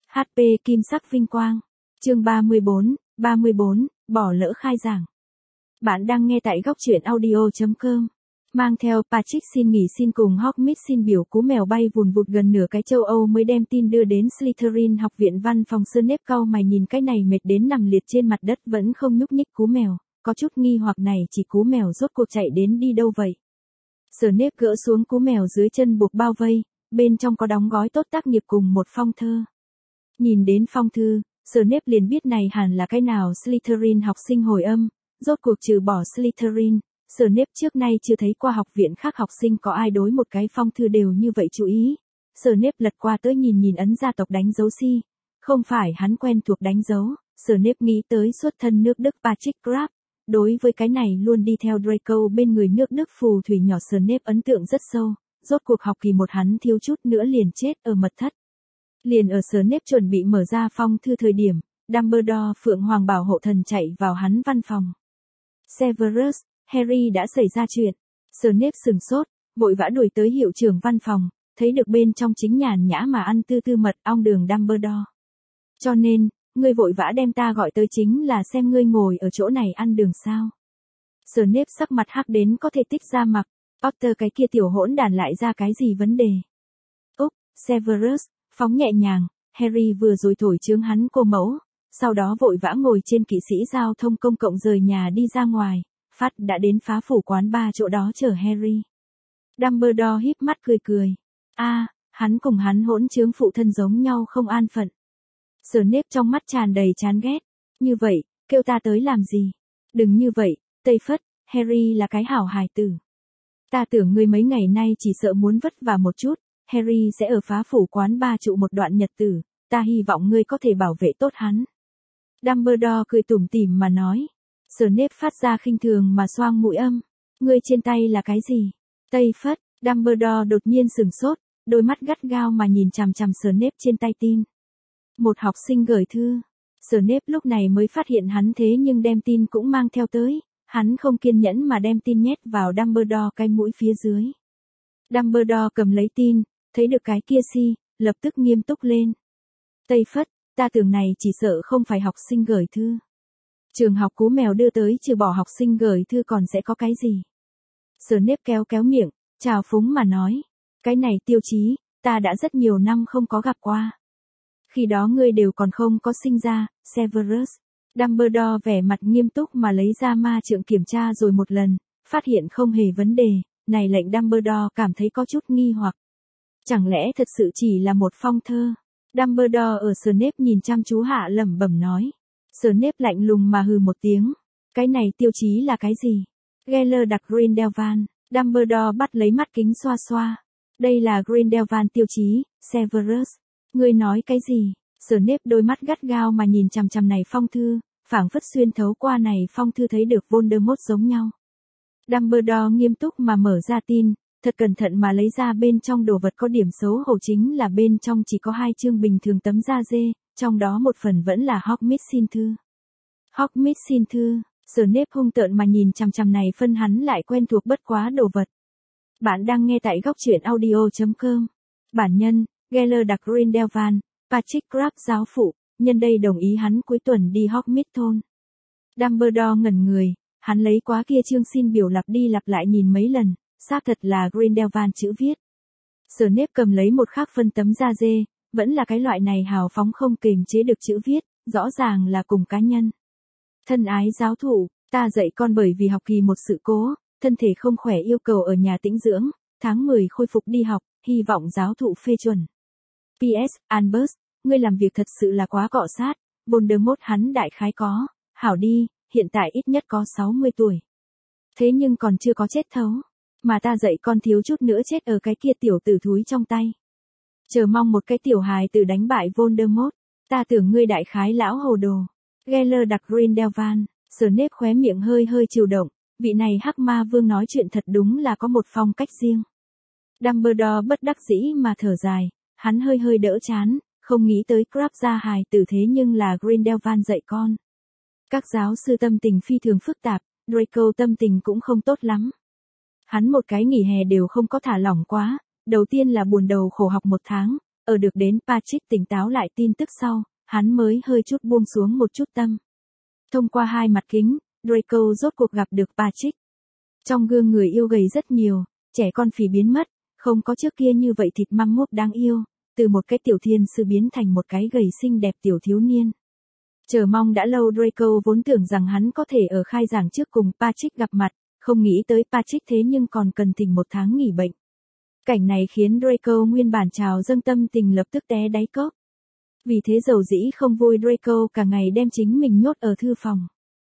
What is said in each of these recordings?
HP Kim sắc vinh quang. Chương 34, bỏ lỡ khai giảng. Bạn đang nghe tại góc truyện audio.com. Mang theo Patrick xin nghỉ xin cùng Hogmeade xin biểu cú mèo bay vùn vụt gần nửa cái châu Âu mới đem tin đưa đến Slytherin học viện văn phòng. Snape cau mày nhìn cái này mệt đến nằm liệt trên mặt đất vẫn không nhúc nhích cú mèo, có chút nghi hoặc này chỉ cú mèo rốt cuộc chạy đến đi đâu vậy. Snape gỡ xuống cú mèo dưới chân buộc bao vây, bên trong có đóng gói tốt tác nghiệp cùng một phong thơ. Nhìn đến phong thư, Snape liền biết này hẳn là cái nào Slytherin học sinh hồi âm, rốt cuộc trừ bỏ Slytherin, Snape trước nay chưa thấy qua học viện khác học sinh có ai đối một cái phong thư đều như vậy chú ý. Snape lật qua tới nhìn ấn gia tộc đánh dấu si, không phải hắn quen thuộc đánh dấu, Snape nghĩ tới xuất thân nước Đức Patrick Crabbe, đối với cái này luôn đi theo Draco bên người nước Đức phù thủy nhỏ Snape ấn tượng rất sâu, rốt cuộc học kỳ 1 hắn thiếu chút nữa liền chết ở mật thất. Liền ở Snape chuẩn bị mở ra phong thư thời điểm, Dumbledore Phượng Hoàng bảo hộ thần chạy vào hắn văn phòng. Severus, Harry đã xảy ra chuyện. Snape sừng sốt, vội vã đuổi tới hiệu trưởng văn phòng, thấy được bên trong chính nhàn nhã mà ăn tư tư mật ong đường Dumbledore. Cho nên, ngươi vội vã đem ta gọi tới chính là xem ngươi ngồi ở chỗ này ăn đường sao. Snape sắc mặt hắc đến có thể tích ra mặc, Potter cái kia tiểu hỗn đản lại ra cái gì vấn đề. Úc, Severus, phóng nhẹ nhàng, Harry vừa rồi thổi chướng hắn cô mẫu, sau đó vội vã ngồi trên kỵ sĩ giao thông công cộng rời nhà đi ra ngoài, phát đã đến phá phủ quán bar chỗ đó chờ Harry. Dumbledore híp mắt cười. Hắn cùng hắn hỗn chướng phụ thân giống nhau không an phận. Snape trong mắt tràn đầy chán ghét. Như vậy, kêu ta tới làm gì? Đừng như vậy, Tây Phất, Harry là cái hảo hài tử. Ta tưởng ngươi mấy ngày nay chỉ sợ muốn vất vả một chút, Harry sẽ ở phá phủ quán bar trụ một đoạn nhật tử, ta hy vọng ngươi có thể bảo vệ tốt hắn. Dumbledore cười tủm tỉm mà nói. Snape phát ra khinh thường mà xoang mũi âm. Ngươi trên tay là cái gì? Tây Phất, Dumbledore đột nhiên sừng sốt, đôi mắt gắt gao mà nhìn chằm chằm Snape trên tay tin. Một học sinh gửi thư. Snape lúc này mới phát hiện hắn thế nhưng đem tin cũng mang theo tới, hắn không kiên nhẫn mà đem tin nhét vào Dumbledore cái mũi phía dưới. Dumbledore cầm lấy tin, thấy được cái kia si, lập tức nghiêm túc lên. Tây Phất, ta tưởng này chỉ sợ không phải học sinh gửi thư. Trường học cú mèo đưa tới trừ bỏ học sinh gửi thư còn sẽ có cái gì? Snape kéo miệng, chào phúng mà nói. Cái này tiêu chí, ta đã rất nhiều năm không có gặp qua. Khi đó ngươi đều còn không có sinh ra, Severus. Dumbledore vẻ mặt nghiêm túc mà lấy ra ma trượng kiểm tra rồi một lần, phát hiện không hề vấn đề, này lệnh Dumbledore cảm thấy có chút nghi hoặc. Chẳng lẽ thật sự chỉ là một phong thơ? Dumbledore ở Snape nhìn chăm chú hạ lẩm bẩm nói. Snape lạnh lùng mà hừ một tiếng. Cái này tiêu chí là cái gì? Geller đặc Grindelwald. Dumbledore bắt lấy mắt kính xoa. Đây là Grindelwald tiêu chí, Severus. Ngươi nói cái gì? Snape đôi mắt gắt gao mà nhìn chằm chằm này phong thư, phảng phất xuyên thấu qua này phong thư thấy được Voldemort giống nhau. Dumbledore nghiêm túc mà mở ra tin, thật cẩn thận mà lấy ra bên trong đồ vật có điểm xấu hổ chính là bên trong chỉ có 2 chương bình thường tấm da dê, trong đó một phần vẫn là Hogmeade xin thư. Hogmeade xin thư, Snape hung tợn mà nhìn chằm chằm này phân hắn lại quen thuộc bất quá đồ vật. Bạn đang nghe tại góc truyện audio.com. Bản nhân, Geller đặc Grindelwald, Patrick Crabbe giáo phụ, nhân đây đồng ý hắn cuối tuần đi Hogmeade thôn. Dumbledore ngẩn người, hắn lấy quá kia chương xin biểu lặp đi lặp lại nhìn mấy lần, xác thật là Grindelwald chữ viết. Snape cầm lấy một khác phân tấm da dê, vẫn là cái loại này hào phóng không kềm chế được chữ viết, rõ ràng là cùng cá nhân. Thân ái giáo thụ, ta dạy con bởi vì học kỳ 1 sự cố, thân thể không khỏe yêu cầu ở nhà tĩnh dưỡng, tháng 10 khôi phục đi học, hy vọng giáo thụ phê chuẩn. PS, Albus, ngươi làm việc thật sự là quá cọ sát, Voldemort hắn đại khái có, hảo đi, hiện tại ít nhất có 60 tuổi. Thế nhưng còn chưa có chết thấu, mà ta dạy con thiếu chút nữa chết ở cái kia tiểu tử thúi trong tay. Chờ mong một cái tiểu hài tử đánh bại Voldemort, ta tưởng ngươi đại khái lão hồ đồ. Geller đặc Grindelwald, Snape khóe miệng hơi chịu động, vị này hắc ma vương nói chuyện thật đúng là có một phong cách riêng. Dumbledore bất đắc dĩ mà thở dài, hắn hơi đỡ chán, không nghĩ tới Crabbe ra hài tử thế nhưng là Grindelwald dạy con. Các giáo sư tâm tình phi thường phức tạp, Draco tâm tình cũng không tốt lắm. Hắn một cái nghỉ hè đều không có thả lỏng quá, đầu tiên là buồn đầu khổ học 1 tháng, Ở được đến Patrick tỉnh táo lại tin tức sau, hắn mới hơi chút buông xuống một chút tâm. Thông qua hai mặt kính, Draco rốt cuộc gặp được Patrick. Trong gương người yêu gầy rất nhiều, trẻ con phì biến mất, không có trước kia như vậy thịt măng mốt đáng yêu, từ một cái tiểu thiên sư biến thành một cái gầy xinh đẹp tiểu thiếu niên. Chờ mong đã lâu Draco vốn tưởng rằng hắn có thể ở khai giảng trước cùng Patrick gặp mặt, không nghĩ tới Patrick thế nhưng còn cần thỉnh 1 tháng nghỉ bệnh. Cảnh này khiến Draco nguyên bản trào dâng tâm tình lập tức té đáy cốc. Vì thế dầu dĩ không vui Draco cả ngày đem chính mình nhốt ở thư phòng.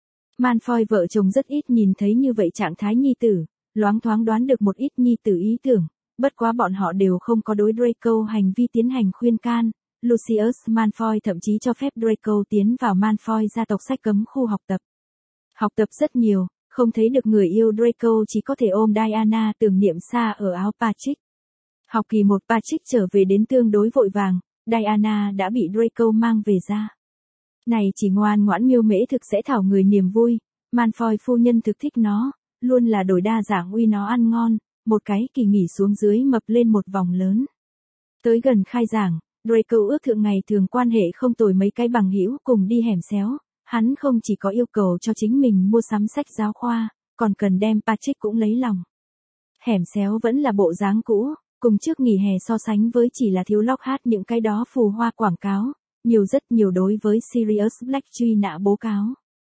Malfoy vợ chồng rất ít nhìn thấy như vậy trạng thái nhi tử, loáng thoáng đoán được một ít nhi tử ý tưởng, bất quá bọn họ đều không có đối Draco hành vi tiến hành khuyên can. Lucius Malfoy thậm chí cho phép Draco tiến vào Malfoy gia tộc sách cấm khu học tập. Học tập rất nhiều, không thấy được người yêu Draco chỉ có thể ôm Diana tưởng niệm xa ở áo Patrick. Học kỳ 1 Patrick trở về đến tương đối vội vàng, Diana đã bị Draco mang về ra. Này chỉ ngoan ngoãn miêu mễ thực sẽ thảo người niềm vui, Malfoy phu nhân thực thích nó, luôn là đổi đa dạng uy nó ăn ngon, một cái kỳ nghỉ xuống dưới mập lên một vòng lớn. Tới gần khai giảng, Draco ước thượng ngày thường quan hệ không tồi mấy cái bằng hữu cùng đi hẻm xéo, hắn không chỉ có yêu cầu cho chính mình mua sắm sách giáo khoa, còn cần đem Patrick cũng lấy lòng. Hẻm xéo vẫn là bộ dáng cũ, cùng trước nghỉ hè so sánh với chỉ là thiếu lóc hát những cái đó phù hoa quảng cáo, nhiều rất nhiều đối với Sirius Black truy nã bố cáo.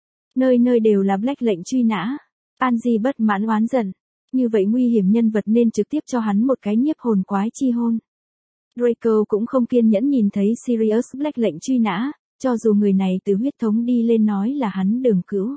Nơi nơi đều là Black lệnh truy nã, Pansy bất mãn oán giận, như vậy nguy hiểm nhân vật nên trực tiếp cho hắn một cái nhiếp hồn quái chi hôn. Draco cũng không kiên nhẫn nhìn thấy Sirius Black lệnh truy nã, cho dù người này từ huyết thống đi lên nói là hắn đường cữu.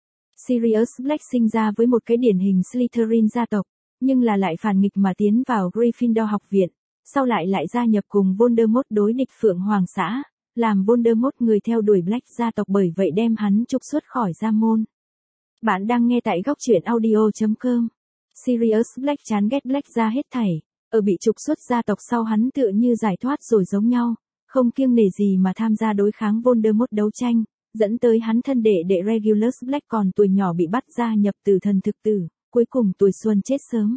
Sirius Black sinh ra với một cái điển hình Slytherin gia tộc, nhưng là lại phản nghịch mà tiến vào Gryffindor học viện, sau lại gia nhập cùng Voldemort đối địch Phượng Hoàng xã, làm Voldemort người theo đuổi Black gia tộc bởi vậy đem hắn trục xuất khỏi gia môn. Bạn đang nghe tại góc truyện audio.com. Sirius Black chán ghét Black ra hết thảy, ở bị trục xuất gia tộc sau hắn tựa như giải thoát rồi giống nhau, không kiêng nể gì mà tham gia đối kháng Voldemort đấu tranh, dẫn tới hắn thân đệ đệ Regulus Black còn tuổi nhỏ bị bắt gia nhập tử thần thực tử, cuối cùng tuổi xuân chết sớm.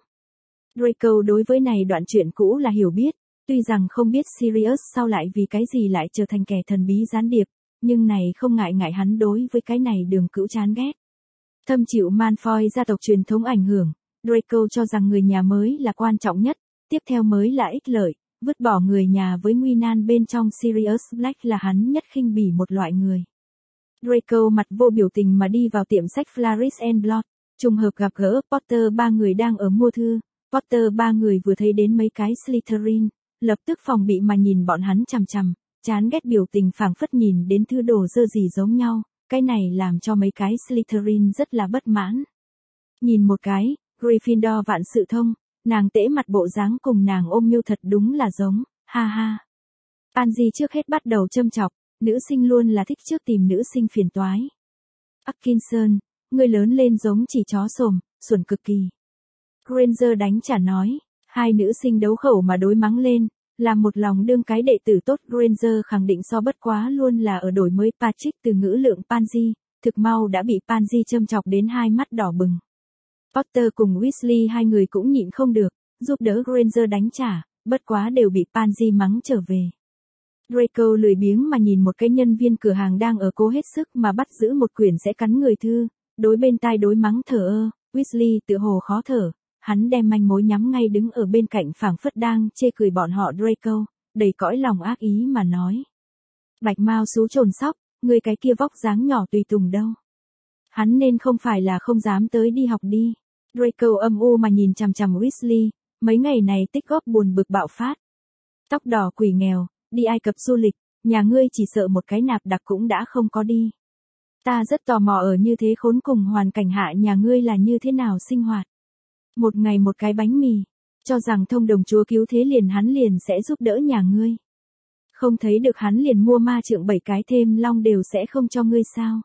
Draco đối với này đoạn chuyện cũ là hiểu biết, tuy rằng không biết Sirius sau lại vì cái gì lại trở thành kẻ thần bí gián điệp, nhưng này không ngại hắn đối với cái này đường cữu chán ghét. Thâm chịu Malfoy gia tộc truyền thống ảnh hưởng, Draco cho rằng người nhà mới là quan trọng nhất, tiếp theo mới là ích lợi, vứt bỏ người nhà với nguy nan bên trong Sirius Black là hắn nhất khinh bỉ một loại người. Draco mặt vô biểu tình mà đi vào tiệm sách Flourish and Blood, trùng hợp gặp gỡ Potter ba người đang ở mua thư. Potter ba người vừa thấy đến mấy cái Slytherin, lập tức phòng bị mà nhìn bọn hắn chằm chằm, chán ghét biểu tình phảng phất nhìn đến thứ đồ dơ gì giống nhau, cái này làm cho mấy cái Slytherin rất là bất mãn. Nhìn một cái, Gryffindor vạn sự thông, nàng tễ mặt bộ dáng cùng nàng ôm miêu thật đúng là giống, ha ha. Pansy trước hết bắt đầu châm chọc, nữ sinh luôn là thích trước tìm nữ sinh phiền toái. Atkinson, người lớn lên giống chỉ chó sồm, xuẩn cực kỳ. Granger đánh trả nói, hai nữ sinh đấu khẩu mà đối mắng lên, làm một lòng đương cái đệ tử tốt. Granger khẳng định so bất quá luôn là ở đổi mới Patrick từ ngữ lượng Pansy, thực mau đã bị Pansy châm chọc đến hai mắt đỏ bừng. Potter cùng Weasley hai người cũng nhịn không được, giúp đỡ Granger đánh trả, bất quá đều bị Pansy mắng trở về. Draco lười biếng mà nhìn một cái nhân viên cửa hàng đang ở cố hết sức mà bắt giữ một quyển sẽ cắn người thư, đối bên tai đối mắng thở ơ. Weasley tự hồ khó thở, hắn đem manh mối nhắm ngay đứng ở bên cạnh phảng phất đang chê cười bọn họ Draco, đầy cõi lòng ác ý mà nói. Bạch Mao xú trồn sóc, người cái kia vóc dáng nhỏ tùy tùng đâu. Hắn nên không phải là không dám tới đi học đi. Draco âm u mà nhìn chằm chằm Weasley, mấy ngày này tích góp buồn bực bạo phát. Tóc đỏ quỷ nghèo, đi Ai Cập du lịch, nhà ngươi chỉ sợ một cái nạp đặc cũng đã không có đi. Ta rất tò mò ở như thế khốn cùng hoàn cảnh hạ nhà ngươi là như thế nào sinh hoạt. Một ngày một cái bánh mì, cho rằng thông đồng chúa cứu thế liền hắn liền sẽ giúp đỡ nhà ngươi. Không thấy được hắn liền mua ma trượng 7 cái thêm long đều sẽ không cho ngươi sao.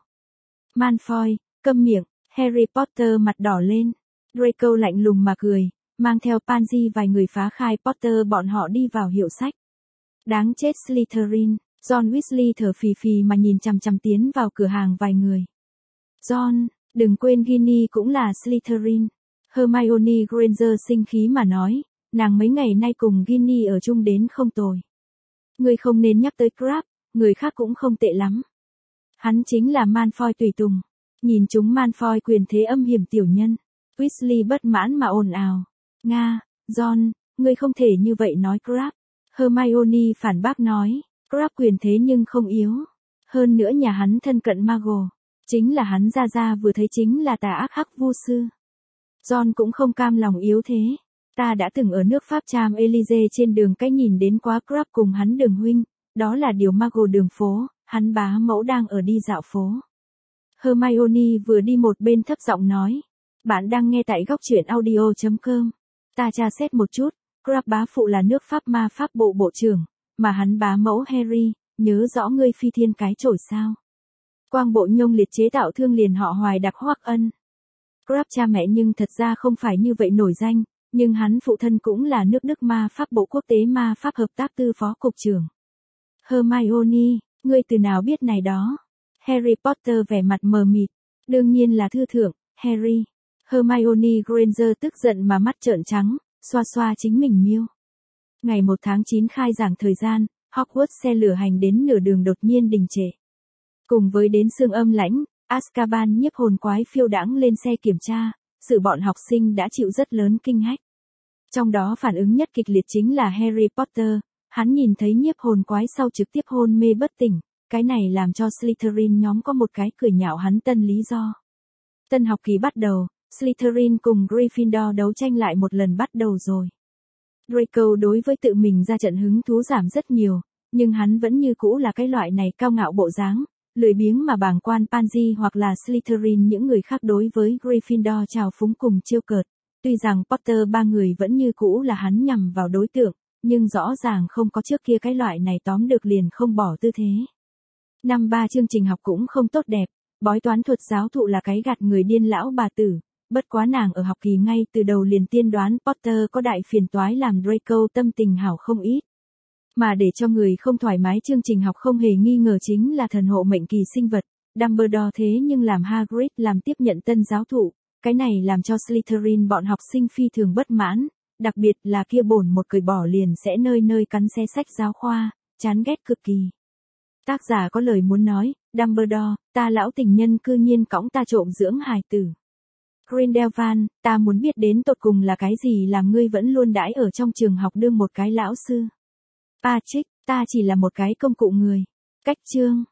Malfoy, câm miệng, Harry Potter mặt đỏ lên. Draco lạnh lùng mà cười, mang theo Pansy vài người phá khai Potter bọn họ đi vào hiệu sách. Đáng chết Slytherin, John Weasley thở phì phì mà nhìn chằm chằm tiến vào cửa hàng vài người. John, đừng quên Ginny cũng là Slytherin. Hermione Granger sinh khí mà nói, nàng mấy ngày nay cùng Ginny ở chung đến không tồi. Ngươi không nên nhắc tới Crabbe, người khác cũng không tệ lắm. Hắn chính là Malfoy tùy tùng. Nhìn chúng Malfoy quyền thế âm hiểm tiểu nhân. Weasley bất mãn mà ồn ào. Nga, John, ngươi không thể như vậy nói Crabbe. Hermione phản bác nói, Crabbe quyền thế nhưng không yếu. Hơn nữa nhà hắn thân cận Muggle. Chính là hắn ra vừa thấy chính là tà ác hắc vu sư. John cũng không cam lòng yếu thế. Ta đã từng ở nước Pháp Champs-Élysées trên đường cái nhìn đến quá Crabbe cùng hắn đường huynh. Đó là điều Muggle đường phố, hắn bá mẫu đang ở đi dạo phố. Hermione vừa đi một bên thấp giọng nói. Bạn đang nghe tại góc truyện audio.com. Ta tra xét một chút, Crabbe bá phụ là nước Pháp ma pháp bộ bộ trưởng, mà hắn bá mẫu Harry, nhớ rõ ngươi phi thiên cái chổi sao. Quang bộ nhông liệt chế tạo thương liền họ Hoài đặc Hoắc Ân. Crabbe cha mẹ nhưng thật ra không phải như vậy nổi danh, nhưng hắn phụ thân cũng là nước Đức ma pháp bộ quốc tế ma pháp hợp tác tư phó cục trưởng. Hermione, ngươi từ nào biết này đó? Harry Potter vẻ mặt mờ mịt. Đương nhiên là thư thượng, Harry. Hermione Granger tức giận mà mắt trợn trắng, xoa xoa chính mình miêu. Ngày 1 tháng 9 khai giảng thời gian, Hogwarts xe lửa hành đến nửa đường đột nhiên đình trệ. Cùng với đến sương âm lãnh, Azkaban nhiếp hồn quái phiêu đãng lên xe kiểm tra, sự bọn học sinh đã chịu rất lớn kinh hách. Trong đó phản ứng nhất kịch liệt chính là Harry Potter, hắn nhìn thấy nhiếp hồn quái sau trực tiếp hôn mê bất tỉnh, cái này làm cho Slytherin nhóm có một cái cười nhạo hắn tân lý do. Tân học kỳ bắt đầu, Slytherin cùng Gryffindor đấu tranh lại một lần bắt đầu rồi. Draco đối với tự mình ra trận hứng thú giảm rất nhiều, nhưng hắn vẫn như cũ là cái loại này cao ngạo bộ dáng, lười biếng mà bàng quan Pansy hoặc là Slytherin những người khác đối với Gryffindor trào phúng cùng trêu cợt. Tuy rằng Potter ba người vẫn như cũ là hắn nhằm vào đối tượng, nhưng rõ ràng không có trước kia cái loại này tóm được liền không bỏ tư thế. Năm 3 chương trình học cũng không tốt đẹp, bói toán thuật giáo thụ là cái gạt người điên lão bà tử, bất quá nàng ở học kỳ ngay từ đầu liền tiên đoán Potter có đại phiền toái làm Draco tâm tình hảo không ít. Mà để cho người không thoải mái chương trình học không hề nghi ngờ chính là thần hộ mệnh kỳ sinh vật, Dumbledore thế nhưng làm Hagrid làm tiếp nhận tân giáo thụ, cái này làm cho Slytherin bọn học sinh phi thường bất mãn, đặc biệt là kia bổn một cười bỏ liền sẽ nơi nơi cắn xé sách giáo khoa, chán ghét cực kỳ. Tác giả có lời muốn nói, Dumbledore, ta lão tình nhân cư nhiên cõng ta trộm dưỡng hài tử. Grindelwald, ta muốn biết đến tột cùng là cái gì làm ngươi vẫn luôn đãi ở trong trường học đương một cái lão sư. Patrick, ta chỉ là một cái công cụ người. Cách chương.